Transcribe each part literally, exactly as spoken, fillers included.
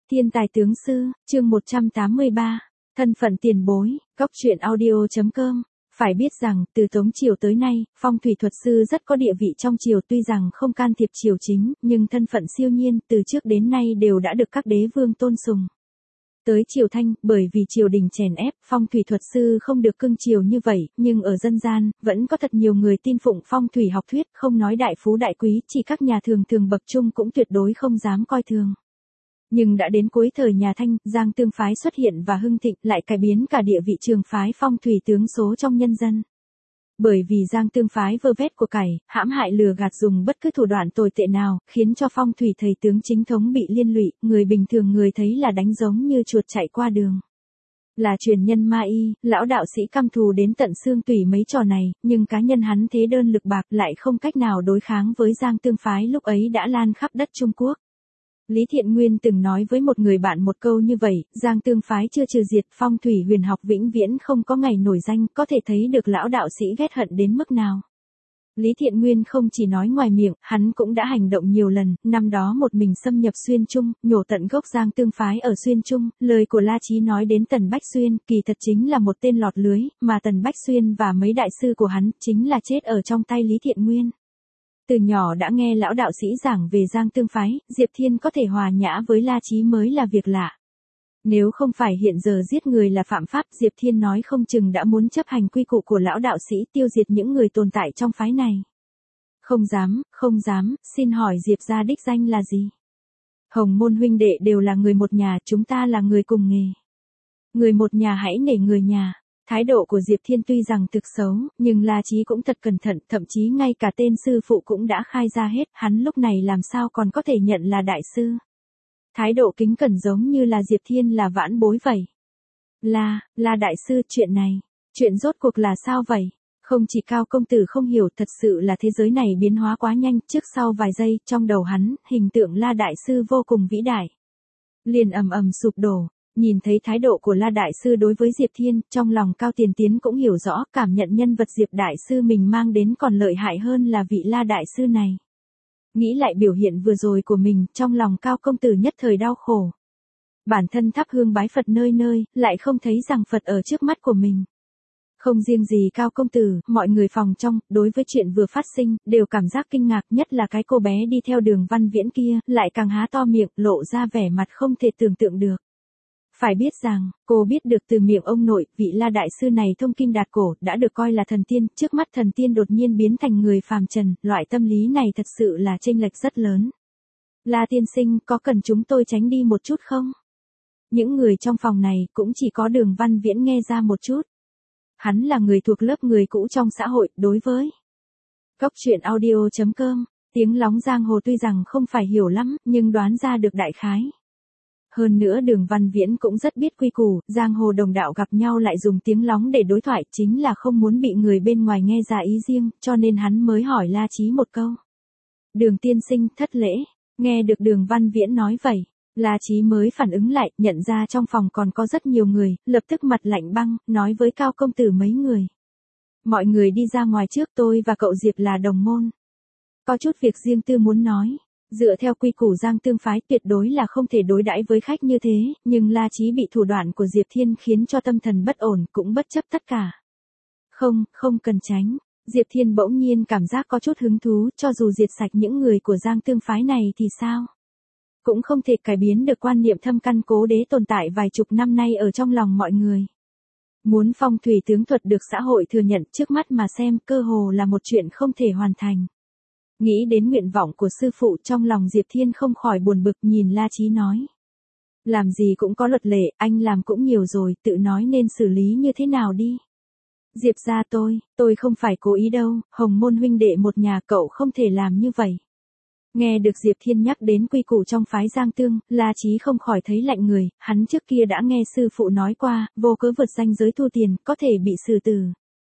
Thiên tài tướng sư, chương một trăm tám mươi ba, thân phận tiền bối, góc truyện audio.com. Phải biết rằng, từ Tống Triều tới nay, phong thủy thuật sư rất có địa vị trong triều, tuy rằng không can thiệp triều chính, nhưng thân phận siêu nhiên, từ trước đến nay đều đã được các đế vương tôn sùng. Tới triều Thanh, bởi vì triều đình chèn ép, phong thủy thuật sư không được cưng chiều như vậy, nhưng ở dân gian, vẫn có thật nhiều người tin phụng phong thủy học thuyết, không nói đại phú đại quý, chỉ các nhà thường thường bậc trung cũng tuyệt đối không dám coi thường. Nhưng đã đến cuối thời nhà Thanh, Giang Tương phái xuất hiện và hưng thịnh, lại cải biến cả địa vị trường phái phong thủy tướng số trong nhân dân. Bởi vì Giang Tương phái vơ vét của cải, hãm hại lừa gạt dùng bất cứ thủ đoạn tồi tệ nào, khiến cho phong thủy thầy tướng chính thống bị liên lụy, người bình thường người thấy là đánh giống như chuột chạy qua đường. Là truyền nhân ma y, lão đạo sĩ căm thù đến tận xương tủy mấy trò này, nhưng cá nhân hắn thế đơn lực bạc lại không cách nào đối kháng với Giang Tương phái lúc ấy đã lan khắp đất Trung Quốc. Lý Thiện Nguyên từng nói với một người bạn một câu như vậy, Giang Tương phái chưa trừ diệt, phong thủy huyền học vĩnh viễn không có ngày nổi danh, có thể thấy được lão đạo sĩ ghét hận đến mức nào. Lý Thiện Nguyên không chỉ nói ngoài miệng, hắn cũng đã hành động nhiều lần, năm đó một mình xâm nhập Xuyên Trung, nhổ tận gốc Giang Tương phái ở Xuyên Trung, lời của La Chí nói đến Tần Bách Xuyên, kỳ thật chính là một tên lọt lưới, mà Tần Bách Xuyên và mấy đại sư của hắn, chính là chết ở trong tay Lý Thiện Nguyên. Từ nhỏ đã nghe lão đạo sĩ giảng về Giang Tương phái, Diệp Thiên có thể hòa nhã với La Chí mới là việc lạ. Nếu không phải hiện giờ giết người là phạm pháp, Diệp Thiên nói không chừng đã muốn chấp hành quy củ của lão đạo sĩ, tiêu diệt những người tồn tại trong phái này. Không dám, không dám, xin hỏi Diệp gia đích danh là gì? Hồng môn huynh đệ đều là người một nhà, chúng ta là người cùng nghề. Người một nhà hãy nể người nhà. Thái độ của Diệp Thiên tuy rằng thực xấu, nhưng La Chí cũng thật cẩn thận, thậm chí ngay cả tên sư phụ cũng đã khai ra hết, hắn lúc này làm sao còn có thể nhận là đại sư. Thái độ kính cẩn giống như là Diệp Thiên là vãn bối vậy. La, La đại sư, chuyện này, chuyện rốt cuộc là sao vậy? Không chỉ Cao công tử không hiểu, thật sự là thế giới này biến hóa quá nhanh, trước sau vài giây, trong đầu hắn, hình tượng La đại sư vô cùng vĩ đại. Liền ầm ầm sụp đổ. Nhìn thấy thái độ của La Đại Sư đối với Diệp Thiên, trong lòng Cao Tiền Tiến cũng hiểu rõ, cảm nhận nhân vật Diệp Đại Sư mình mang đến còn lợi hại hơn là vị La Đại Sư này. Nghĩ lại biểu hiện vừa rồi của mình, trong lòng Cao công tử nhất thời đau khổ. Bản thân thắp hương bái Phật nơi nơi, lại không thấy rằng Phật ở trước mắt của mình. Không riêng gì Cao công tử, mọi người phòng trong, đối với chuyện vừa phát sinh, đều cảm giác kinh ngạc, nhất là cái cô bé đi theo Đường Văn Viễn kia, lại càng há to miệng, lộ ra vẻ mặt không thể tưởng tượng được. Phải biết rằng, cô biết được từ miệng ông nội, vị La đại sư này thông kim đạt cổ, đã được coi là thần tiên, trước mắt thần tiên đột nhiên biến thành người phàm trần, loại tâm lý này thật sự là chênh lệch rất lớn. La tiên sinh, có cần chúng tôi tránh đi một chút không? Những người trong phòng này, cũng chỉ có Đường Văn Viễn nghe ra một chút. Hắn là người thuộc lớp người cũ trong xã hội, đối với góc truyện audio.com, tiếng lóng giang hồ tuy rằng không phải hiểu lắm, nhưng đoán ra được đại khái. Hơn nữa Đường Văn Viễn cũng rất biết quy củ, giang hồ đồng đạo gặp nhau lại dùng tiếng lóng để đối thoại, chính là không muốn bị người bên ngoài nghe ra ý riêng, cho nên hắn mới hỏi La Chí một câu. Đường tiên sinh, thất lễ, nghe được Đường Văn Viễn nói vậy, La Chí mới phản ứng lại, nhận ra trong phòng còn có rất nhiều người, lập tức mặt lạnh băng, nói với Cao công tử mấy người. Mọi người đi ra ngoài trước, tôi và cậu Diệp là đồng môn. Có chút việc riêng tư muốn nói. Dựa theo quy củ Giang Tương phái tuyệt đối là không thể đối đãi với khách như thế, nhưng La Chí bị thủ đoạn của Diệp Thiên khiến cho tâm thần bất ổn, cũng bất chấp tất cả. Không, không cần tránh. Diệp Thiên bỗng nhiên cảm giác có chút hứng thú, cho dù diệt sạch những người của Giang Tương phái này thì sao? Cũng không thể cải biến được quan niệm thâm căn cố đế tồn tại vài chục năm nay ở trong lòng mọi người. Muốn phong thủy tướng thuật được xã hội thừa nhận trước mắt mà xem, cơ hồ là một chuyện không thể hoàn thành. Nghĩ đến nguyện vọng của sư phụ, trong lòng Diệp Thiên không khỏi buồn bực, nhìn La Chí nói. Làm gì cũng có luật lệ, anh làm cũng nhiều rồi, tự nói nên xử lý như thế nào đi. Diệp gia tôi, tôi không phải cố ý đâu, Hồng môn huynh đệ một nhà, cậu không thể làm như vậy. Nghe được Diệp Thiên nhắc đến quy củ trong phái Giang Tương, La Chí không khỏi thấy lạnh người, hắn trước kia đã nghe sư phụ nói qua, vô cớ vượt ranh giới thu tiền, có thể bị xử tử.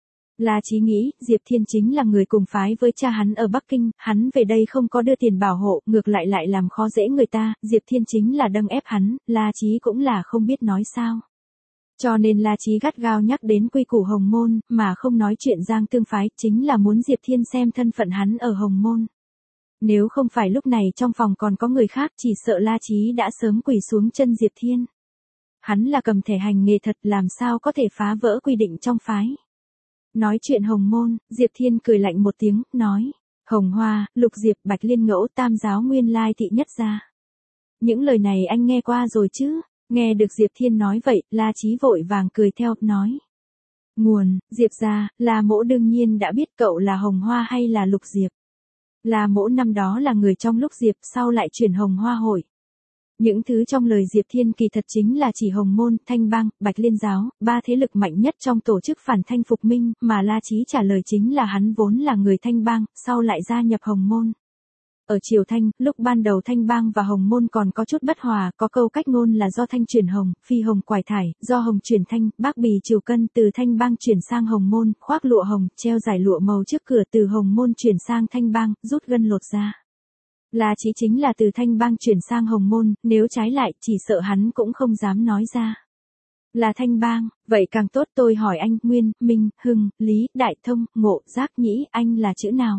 La Chí nghĩ, Diệp Thiên chính là người cùng phái với cha hắn ở Bắc Kinh, hắn về đây không có đưa tiền bảo hộ, ngược lại lại làm khó dễ người ta, Diệp Thiên chính là đâng ép hắn, La Chí cũng là không biết nói sao. Cho nên La Chí gắt gao nhắc đến quy củ Hồng môn, mà không nói chuyện Giang Tương phái, chính là muốn Diệp Thiên xem thân phận hắn ở Hồng môn. Nếu không phải lúc này trong phòng còn có người khác chỉ sợ La Chí đã sớm quỳ xuống chân Diệp Thiên. Hắn là cầm thẻ hành nghề thật làm sao có thể phá vỡ quy định trong phái. Nói chuyện hồng môn, Diệp Thiên cười lạnh một tiếng, nói. Hồng Hoa, Lục Diệp, Bạch Liên Ngẫu, Tam Giáo Nguyên Lai Thị Nhất Gia. Những lời này anh nghe qua rồi chứ? Nghe được Diệp Thiên nói vậy, La Chí vội vàng cười theo, nói. Nguồn, Diệp gia, La Mỗ đương nhiên đã biết cậu là Hồng Hoa hay là Lục Diệp. La Mỗ năm đó là người trong lúc Diệp sau lại chuyển Hồng Hoa hội. Những thứ trong lời Diệp Thiên kỳ thật chính là chỉ Hồng Môn, Thanh Bang, Bạch Liên Giáo, ba thế lực mạnh nhất trong tổ chức phản Thanh Phục Minh, mà La Chí trả lời chính là hắn vốn là người Thanh Bang, sau lại gia nhập Hồng Môn. Ở Triều Thanh, lúc ban đầu Thanh Bang và Hồng Môn còn có chút bất hòa, có câu cách ngôn là do Thanh chuyển Hồng, phi Hồng quải thải, do Hồng chuyển Thanh, bác bì triều cân từ Thanh Bang chuyển sang Hồng Môn, khoác lụa hồng, treo giải lụa màu trước cửa từ Hồng Môn chuyển sang Thanh Bang, rút gân lột ra. La Chí chính là từ Thanh Bang chuyển sang Hồng Môn, nếu trái lại, chỉ sợ hắn cũng không dám nói ra. Là Thanh Bang, vậy càng tốt, tôi hỏi anh, Nguyên, Minh, Hưng, Lý, Đại Thông, Ngộ, Giác Nhĩ, anh là chữ nào?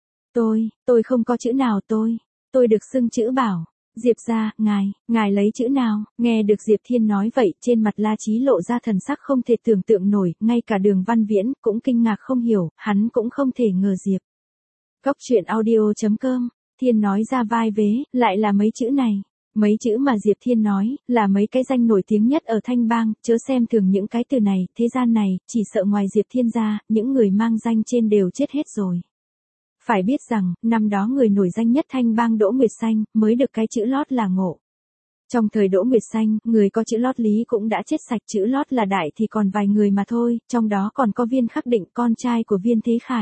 Tôi, tôi không có chữ nào tôi, tôi được xưng chữ Bảo. Diệp gia, ngài, ngài lấy chữ nào? Nghe được Diệp Thiên nói vậy, trên mặt La Chí lộ ra thần sắc không thể tưởng tượng nổi, ngay cả Đường Văn Viễn cũng kinh ngạc không hiểu, hắn cũng không thể ngờ Diệp. Cốc truyện audio chấm com, Thiên nói ra vai vế, lại là mấy chữ này. Mấy chữ mà Diệp Thiên nói, là mấy cái danh nổi tiếng nhất ở Thanh Bang, chớ xem thường những cái từ này, thế gian này, chỉ sợ ngoài Diệp Thiên ra, những người mang danh trên đều chết hết rồi. Phải biết rằng, năm đó người nổi danh nhất Thanh Bang Đỗ Nguyệt Xanh, mới được cái chữ lót là Ngộ. Trong thời Đỗ Nguyệt Xanh, người có chữ lót Lý cũng đã chết sạch, chữ lót là Đại thì còn vài người mà thôi, trong đó còn có Viên Khắc Định, con trai của Viên Thế Khải.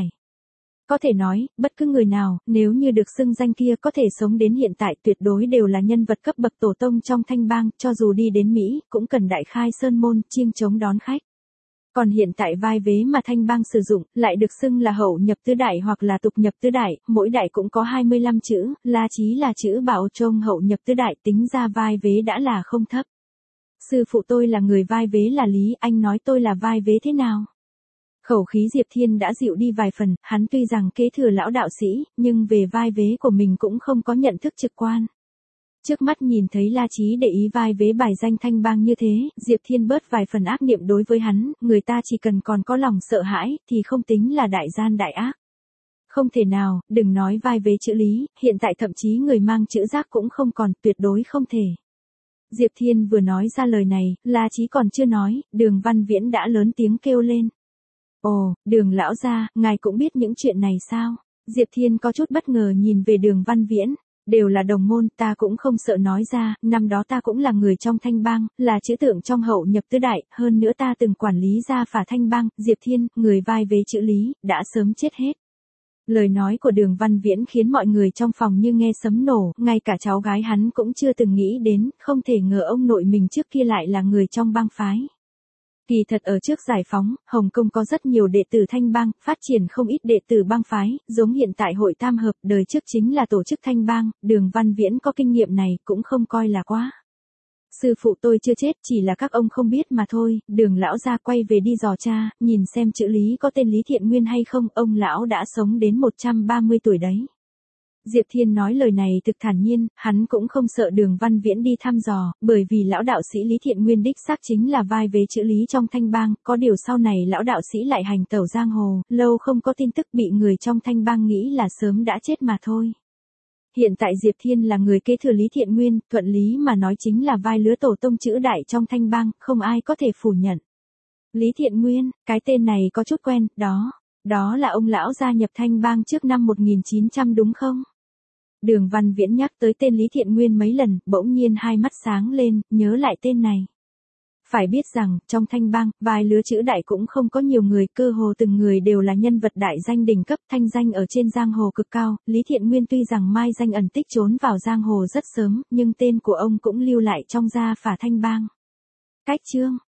Có thể nói, bất cứ người nào, nếu như được xưng danh kia có thể sống đến hiện tại tuyệt đối đều là nhân vật cấp bậc tổ tông trong Thanh Bang, cho dù đi đến Mỹ, cũng cần đại khai sơn môn, chiêng trống đón khách. Còn hiện tại vai vế mà Thanh Bang sử dụng, lại được xưng là hậu nhập tứ đại hoặc là tục nhập tứ đại, mỗi đại cũng có hai mươi lăm chữ, La Chí là chữ Bảo Trông hậu nhập tứ đại, tính ra vai vế đã là không thấp. Sư phụ tôi là người vai vế là Lý, anh nói tôi là vai vế thế nào? Khẩu khí Diệp Thiên đã dịu đi vài phần, hắn tuy rằng kế thừa lão đạo sĩ, nhưng về vai vế của mình cũng không có nhận thức trực quan. Trước mắt nhìn thấy La Chí để ý vai vế bài danh Thanh Bang như thế, Diệp Thiên bớt vài phần ác niệm đối với hắn, người ta chỉ cần còn có lòng sợ hãi, thì không tính là đại gian đại ác. Không thể nào, đừng nói vai vế chữ Lý, hiện tại thậm chí người mang chữ Giác cũng không còn, tuyệt đối không thể. Diệp Thiên vừa nói ra lời này, La Chí còn chưa nói, Đường Văn Viễn đã lớn tiếng kêu lên. Ồ, Đường lão gia, ngài cũng biết những chuyện này sao? Diệp Thiên có chút bất ngờ nhìn về Đường Văn Viễn. Đều là đồng môn, ta cũng không sợ nói ra, năm đó ta cũng là người trong Thanh Bang, là chữ tượng trong hậu nhập tứ đại, hơn nữa ta từng quản lý gia phả Thanh Bang, Diệp Thiên, người vai vế chữ Lý, đã sớm chết hết. Lời nói của Đường Văn Viễn khiến mọi người trong phòng như nghe sấm nổ, ngay cả cháu gái hắn cũng chưa từng nghĩ đến, không thể ngờ ông nội mình trước kia lại là người trong bang phái. Kỳ thật ở trước giải phóng, Hồng Kông có rất nhiều đệ tử Thanh Bang, phát triển không ít đệ tử bang phái, giống hiện tại hội tam hợp, đời trước chính là tổ chức Thanh Bang, Đường Văn Viễn có kinh nghiệm này, cũng không coi là quá. Sư phụ tôi chưa chết, chỉ là các ông không biết mà thôi, Đường lão gia quay về đi dò tra, nhìn xem chữ Lý có tên Lý Thiện Nguyên hay không, ông lão đã sống đến một trăm ba mươi tuổi đấy. Diệp Thiên nói lời này thực thản nhiên, hắn cũng không sợ Đường Văn Viễn đi thăm dò, bởi vì lão đạo sĩ Lý Thiện Nguyên đích xác chính là vai vế chữ Lý trong Thanh Bang, có điều sau này lão đạo sĩ lại hành tẩu giang hồ, lâu không có tin tức, bị người trong Thanh Bang nghĩ là sớm đã chết mà thôi. Hiện tại Diệp Thiên là người kế thừa Lý Thiện Nguyên, thuận lý mà nói chính là vai lứa tổ tông chữ đại trong Thanh Bang, không ai có thể phủ nhận. Lý Thiện Nguyên, cái tên này có chút quen, đó, đó là ông lão gia nhập Thanh Bang trước năm một nghìn chín trăm đúng không? Đường Văn Viễn nhắc tới tên Lý Thiện Nguyên mấy lần, bỗng nhiên hai mắt sáng lên, nhớ lại tên này. Phải biết rằng, trong Thanh Bang, vài lứa chữ đại cũng không có nhiều người, cơ hồ từng người đều là nhân vật đại danh đỉnh cấp, thanh danh ở trên giang hồ cực cao. Lý Thiện Nguyên tuy rằng mai danh ẩn tích trốn vào giang hồ rất sớm, nhưng tên của ông cũng lưu lại trong gia phả Thanh Bang. Cách chương